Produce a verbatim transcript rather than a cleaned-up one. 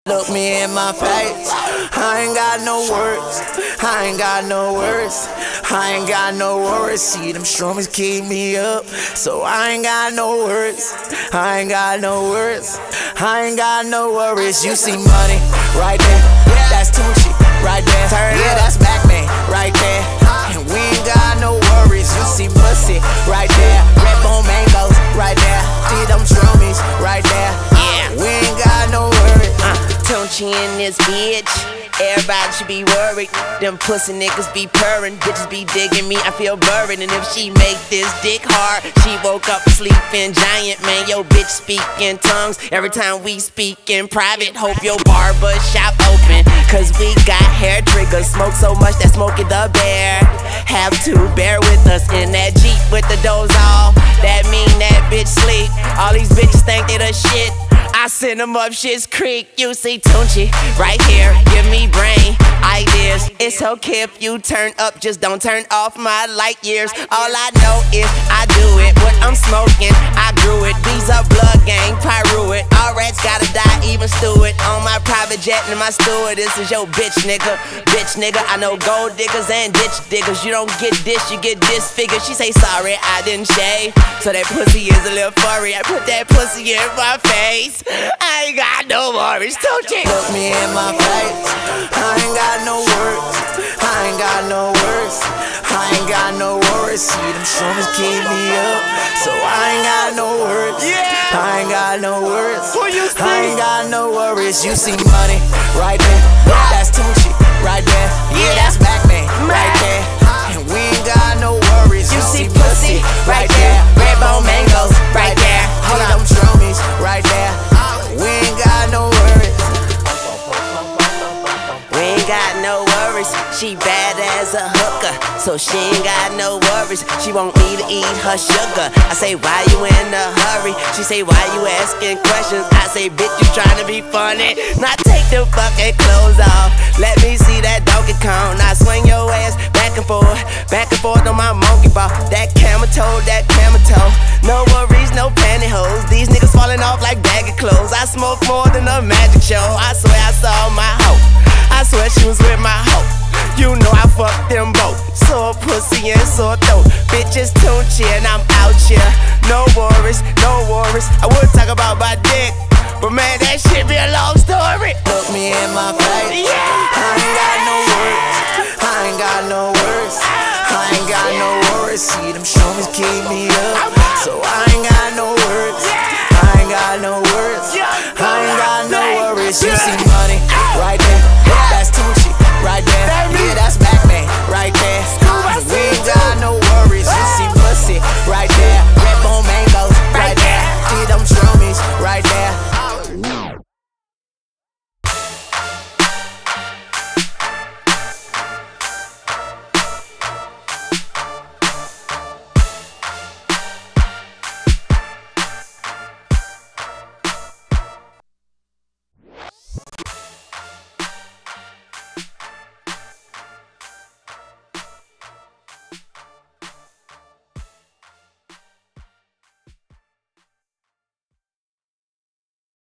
Look me in my face, I ain't got no words, I ain't got no words, I ain't got no worries. See them strummies keep me up, so I ain't got no words, I ain't got no words, I ain't got no worries. You see money right there, that's Tunechi right there, yeah, that's Backman right there, and we ain't got no worries. You see pussy right there, red bone mangoes right there, see them strummies right there, yeah, we ain't got no worries. Tunechi in this bitch, everybody should be worried. Them pussy niggas be purring, bitches be digging me, I feel buried. And if she make this dick hard, she woke up sleeping giant. Man, yo bitch speak in tongues every time we speak in private. Hope your barber shop open, cause we got hair triggers. Smoke so much that Smokey the Bear have to bear with us in that Jeep with the doors off. That mean that bitch sleep. All these bitches think they the shit, I send them up Shit's Creek. You see Tunechi right here, give me brain ideas. It's okay if you turn up, just don't turn off my light years. All I know is I do it, what I'm smoking, I grew it. Bees up blood gang, pyro it. All rats gotta die, even stew it. On my private jet and my steward, this is your bitch nigga. Bitch nigga, I know gold diggers and ditch diggers. You don't get this, you get disfigured. She say sorry, I didn't shave, so that pussy is a little furry. I put that pussy in my face, I ain't got no worries. Tunechi. Look me in my face, I ain't got no words, I ain't got no words, I ain't got no worries. See them strummies keep me up, so I ain't got no words, yeah. I ain't got no words, I ain't got no worries. You see money right there, that's Tunechi right there, yeah, that's Backman right there, and we ain't got no worries. You see pussy right there, red bone mangoes right there. Hold on, them strummies right there, we ain't got no worries. We ain't got no worries. She bad as a hooker, so she ain't got no worries. She want me to eat her sugar. I say, why you in a hurry? She say, why you asking questions? I say, bitch, you trying to be funny. Now take the fucking clothes off, let me see that Donkey Kong. Now swing your ass back and forth, back and forth on my monkey ball. That camel toe, that camel toe. No worries, no pantyhose. These niggas falling off like bag of clothes. I smoke more than a magic show. I swear I saw my hoe, I swear she was with my hoe. You know I fucked them both. Sore pussy and sore throat. Bitches Tunechi and I'm out here. No worries, no worries. I would talk about body